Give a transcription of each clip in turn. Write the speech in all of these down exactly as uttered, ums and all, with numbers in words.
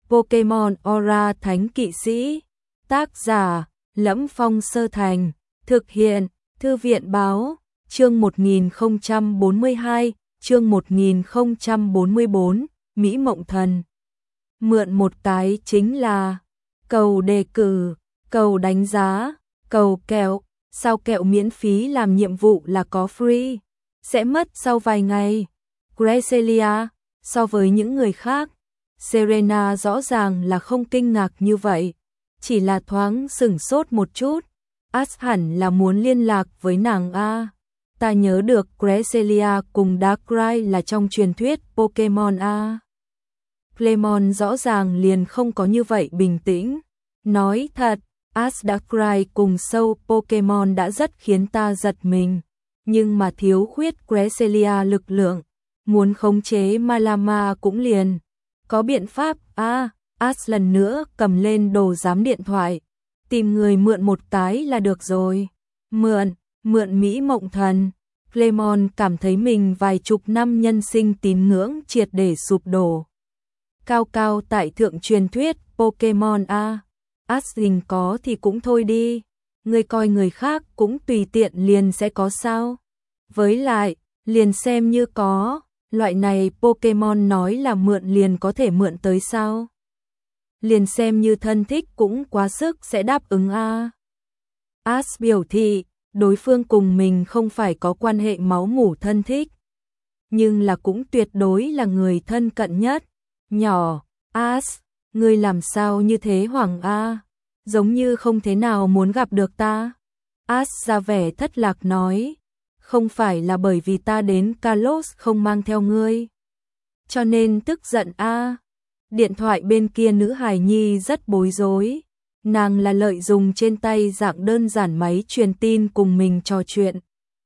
Pokemon Aura Thánh Kỵ Sĩ. Tác giả: Lẫm Phong Sơ Thành. Thực hiện: Thư viện Báo. Chương một nghìn không trăm bốn mươi hai, chương một nghìn không trăm bốn mươi bốn, Mỹ Mộng Thần. Mượn một cái chính là cầu đề cử, cầu đánh giá, cầu kẹo, sao kẹo miễn phí làm nhiệm vụ là có free, sẽ mất sau vài ngày. Cresselia, so với những người khác, Serena rõ ràng là không kinh ngạc như vậy, chỉ là thoáng sửng sốt một chút. Ash hẳn là muốn liên lạc với nàng a. Ta nhớ được Cresselia cùng Darkrai là trong truyền thuyết Pokemon a. Clemon rõ ràng liền không có như vậy bình tĩnh. Nói thật, Ash Darkrai cùng sâu Pokemon đã rất khiến ta giật mình, nhưng mà thiếu khuyết Cresselia lực lượng, muốn khống chế Malama cũng liền có biện pháp a. À, Ash lần nữa cầm lên đồ giám điện thoại, tìm người mượn một cái là được rồi. Mượn, mượn Mỹ Mộng Thần. Clemon cảm thấy mình vài chục năm nhân sinh tín ngưỡng triệt để sụp đổ. Cao cao tại thượng truyền thuyết Pokemon a. Ash hình có thì cũng thôi đi, người coi người khác cũng tùy tiện liền sẽ có sao. Với lại, liền xem như có, loại này Pokemon nói là mượn liền có thể mượn tới sao. Liền xem như thân thích cũng quá sức sẽ đáp ứng a. Ash biểu thị, đối phương cùng mình không phải có quan hệ máu mủ thân thích, nhưng là cũng tuyệt đối là người thân cận nhất. Nhỏ, Ash, ngươi làm sao như thế Hoàng a? Giống như không thế nào muốn gặp được ta. Ash ra vẻ thất lạc nói, không phải là bởi vì ta đến Kalos không mang theo ngươi, cho nên tức giận a. Điện thoại bên kia nữ hài nhi rất bối rối. Nàng là lợi dụng trên tay dạng đơn giản máy truyền tin cùng mình trò chuyện.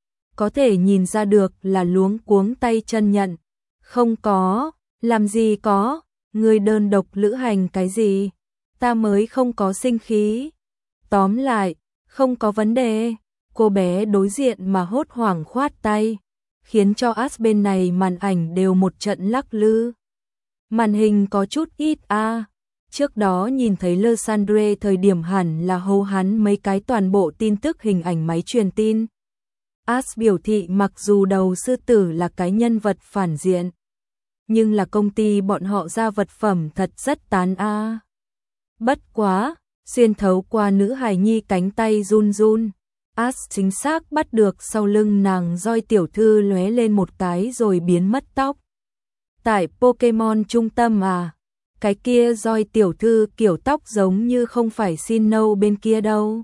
Có thể nhìn ra được là luống cuống tay chân nhận. Không có, làm gì có, người đơn độc lữ hành cái gì, ta mới không có sinh khí. Tóm lại, không có vấn đề. Cô bé đối diện mà hốt hoảng khoát tay, khiến cho Ash bên này màn ảnh đều một trận lắc lư. Màn hình có chút ít a. À. Trước đó nhìn thấy Lysandre thời điểm hẳn là hô hắn mấy cái toàn bộ tin tức hình ảnh máy truyền tin. Ash biểu thị mặc dù đầu sư tử là cái nhân vật phản diện, nhưng là công ty bọn họ ra vật phẩm thật rất tán a. À. Bất quá, xuyên thấu qua nữ hài nhi cánh tay run run, Ash chính xác bắt được sau lưng nàng roi tiểu thư lóe lên một cái rồi biến mất tóc. Tại Pokemon trung tâm à? Cái kia roi tiểu thư kiểu tóc giống như không phải Sinnoh bên kia đâu.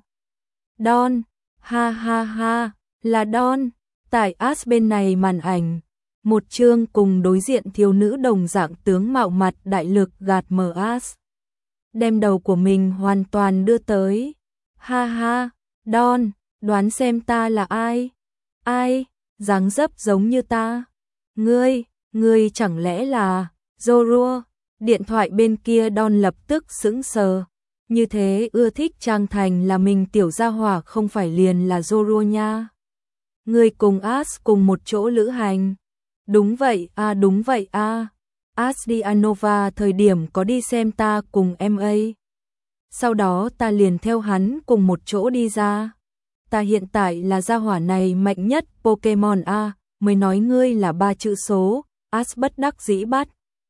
Don, ha ha ha, là Don. Tại Ash bên này màn ảnh, một chương cùng đối diện thiếu nữ đồng dạng tướng mạo mặt đại lực gạt mờ Ash, đem đầu của mình hoàn toàn đưa tới. Ha ha, Don, đoán xem ta là ai? Ai? Dáng dấp giống như ta. Ngươi, ngươi chẳng lẽ là Zorua? Điện thoại bên kia Don lập tức sững sờ. Như thế ưa thích trang thành là mình tiểu gia hỏa không phải liền là Zorua nha. Ngươi cùng Ash cùng một chỗ lữ hành. Đúng vậy a, à, đúng vậy a. À. Ash đi Unova thời điểm có đi xem ta cùng em ấy. Sau đó ta liền theo hắn cùng một chỗ đi ra. Ta hiện tại là gia hỏa này mạnh nhất Pokemon a, mới nói ngươi là ba chữ số. Ash bất đắc dĩ bắt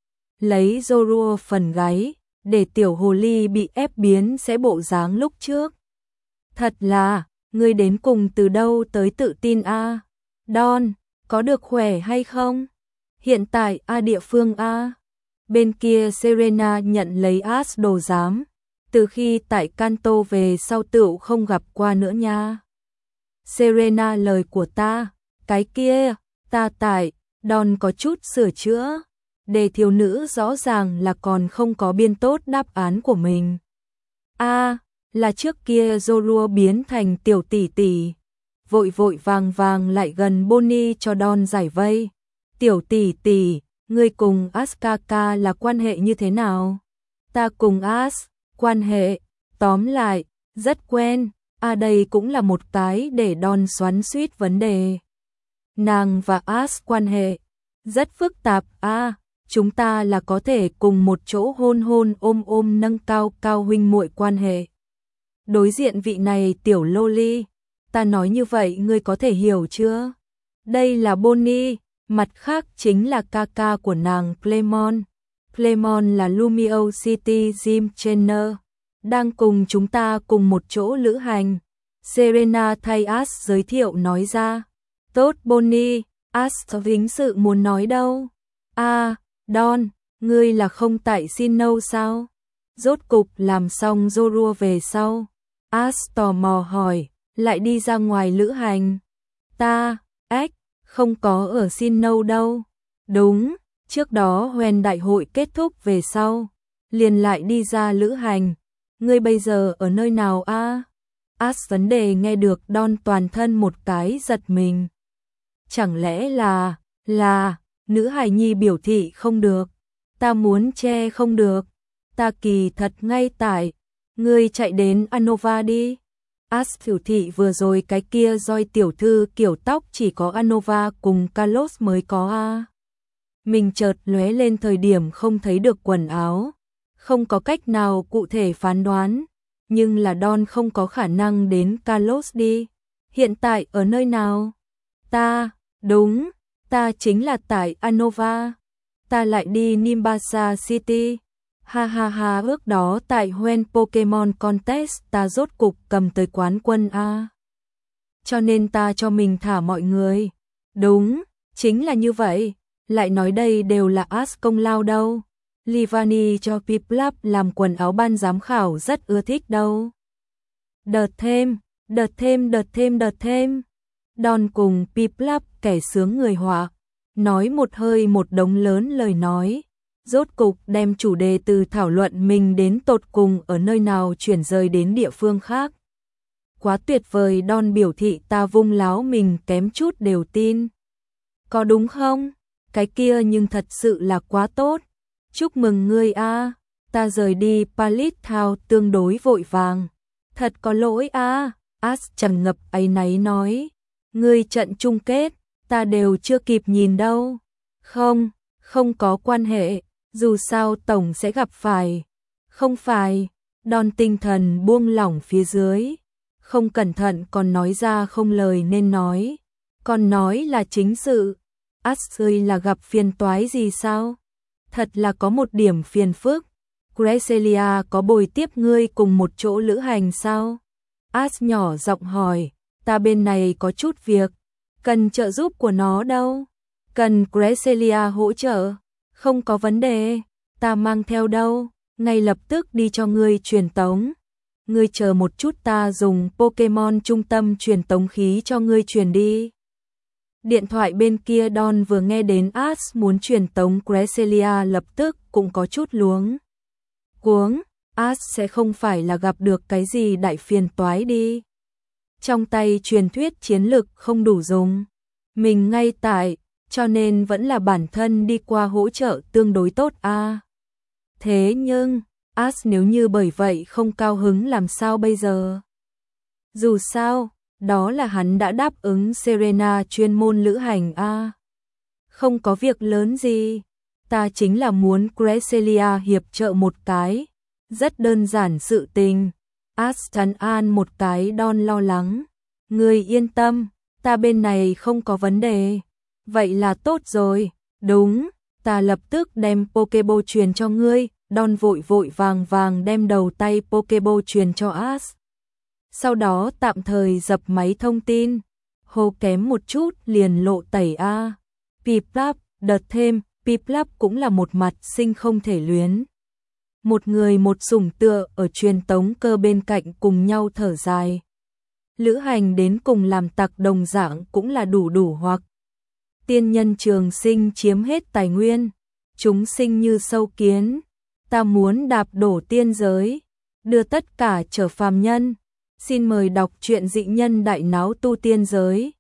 lấy Zorua phần gáy, để tiểu hồ ly bị ép biến sẽ bộ dáng lúc trước. Thật là, ngươi đến cùng từ đâu tới tự tin a? À? Don, có được khỏe hay không? Hiện tại a địa phương a. Bên kia Serena nhận lấy Ash đồ giám, từ khi tại Kanto về sau tựu không gặp qua nữa nha. Serena lời của ta, cái kia, ta tại, Don có chút sửa chữa. Đề thiếu nữ rõ ràng là còn không có biên tốt đáp án của mình. A, à, là trước kia Zorua biến thành tiểu tỷ tỷ. Vội vội vàng vàng lại gần Bonnie cho Don giải vây. Tiểu tỷ tỷ, ngươi cùng Askaka là quan hệ như thế nào? Ta cùng Ash, quan hệ, tóm lại, rất quen. À đây cũng là một cái để Don xoắn xuýt vấn đề. Nàng và Ash quan hệ rất phức tạp a. À, chúng ta là có thể cùng một chỗ hôn hôn ôm ôm nâng cao cao huynh muội quan hệ. Đối diện vị này tiểu loli, ta nói như vậy ngươi có thể hiểu chưa? Đây là Bonnie, mặt khác chính là ca ca của nàng Clemon. Clemon là Lumio City Jim Trainer, đang cùng chúng ta cùng một chỗ lữ hành. Serena thay Ash giới thiệu nói ra. Tốt Bonnie, Ash vĩnh sự muốn nói đâu. À, Don, ngươi là không tại Sinnoh sao? Rốt cục làm xong Zorua về sau. Ash tò mò hỏi, lại đi ra ngoài lữ hành. Ta, ếch, không có ở Sinnoh đâu. Đúng, trước đó Hoen đại hội kết thúc về sau, liền lại đi ra lữ hành. Ngươi bây giờ ở nơi nào a? À? Ash vấn đề nghe được Don toàn thân một cái giật mình. Chẳng lẽ là, là, nữ hài nhi biểu thị không được. Ta muốn che không được. Ta kỳ thật ngay tại. Ngươi chạy đến Anova đi. Ash biểu thị vừa rồi cái kia roi tiểu thư kiểu tóc chỉ có Anova cùng Carlos mới có a. À. Mình chợt lóe lên thời điểm không thấy được quần áo. Không có cách nào cụ thể phán đoán. Nhưng là Don không có khả năng đến Carlos đi. Hiện tại ở nơi nào? Ta, đúng, ta chính là tại Anova. Ta lại đi Nimbasa City. Ha ha ha, ước đó tại Hoenn Pokemon Contest ta rốt cục cầm tới quán quân a. Cho nên ta cho mình thả mọi người. Đúng, chính là như vậy. Lại nói đây đều là Ash công lao đâu. Livani cho Piplup làm quần áo ban giám khảo rất ưa thích đâu. Đợt thêm, đợt thêm, đợt thêm, đợt thêm. Don cùng Piplup kẻ sướng người họa, nói một hơi một đống lớn lời nói. Rốt cục đem chủ đề từ thảo luận mình đến tột cùng ở nơi nào chuyển rời đến địa phương khác. Quá tuyệt vời, Don biểu thị ta vung láo mình kém chút đều tin. Có đúng không? Cái kia nhưng thật sự là quá tốt. Chúc mừng ngươi a, à. Ta rời đi Pallet Town tương đối vội vàng. Thật có lỗi a, à. Ash trầm ngập áy náy nói. Ngươi trận chung kết, ta đều chưa kịp nhìn đâu. Không, không có quan hệ, dù sao tổng sẽ gặp phải. Không phải, Don tinh thần buông lỏng phía dưới. Không cẩn thận còn nói ra không lời nên nói. Còn nói là chính sự. Ash ơi, là gặp phiền toái gì sao? Thật là có một điểm phiền phức. Cresselia có bồi tiếp ngươi cùng một chỗ lữ hành sao? Ash nhỏ giọng hỏi. Ta bên này có chút việc. Cần trợ giúp của nó đâu? Cần Cresselia hỗ trợ? Không có vấn đề. Ta mang theo đâu? Ngay lập tức đi cho ngươi truyền tống. Ngươi chờ một chút, ta dùng Pokemon trung tâm truyền tống khí cho ngươi truyền đi. Điện thoại bên kia Don vừa nghe đến Ash muốn truyền tống Cresselia lập tức cũng có chút luống cuống. Ash sẽ không phải là gặp được cái gì đại phiền toái đi. Trong tay truyền thuyết chiến lực không đủ dùng. Mình ngay tại, cho nên vẫn là bản thân đi qua hỗ trợ tương đối tốt a. À. Thế nhưng, Ash nếu như bởi vậy không cao hứng làm sao bây giờ? Dù sao, đó là hắn đã đáp ứng Serena chuyên môn lữ hành a. À. Không có việc lớn gì, ta chính là muốn Cresselia hiệp trợ một cái, rất đơn giản sự tình. Ash trấn an một cái Don lo lắng. Ngươi yên tâm, ta bên này không có vấn đề. Vậy là tốt rồi, đúng, ta lập tức đem Pokeball truyền cho ngươi. Don vội vội vàng vàng đem đầu tay Pokeball truyền cho Ash. Sau đó tạm thời dập máy thông tin. Hô kém một chút liền lộ tẩy a. Piplup, đợt thêm, Piplup cũng là một mặt sinh không thể luyến. Một người một sủng tựa ở truyền tống cơ bên cạnh cùng nhau thở dài. Lữ hành đến cùng làm tặc đồng dạng cũng là đủ đủ hoặc. Tiên nhân trường sinh chiếm hết tài nguyên. Chúng sinh như sâu kiến. Ta muốn đạp đổ tiên giới. Đưa tất cả trở phàm nhân. Xin mời đọc truyện Dị Nhân Đại Náo Tu Tiên Giới.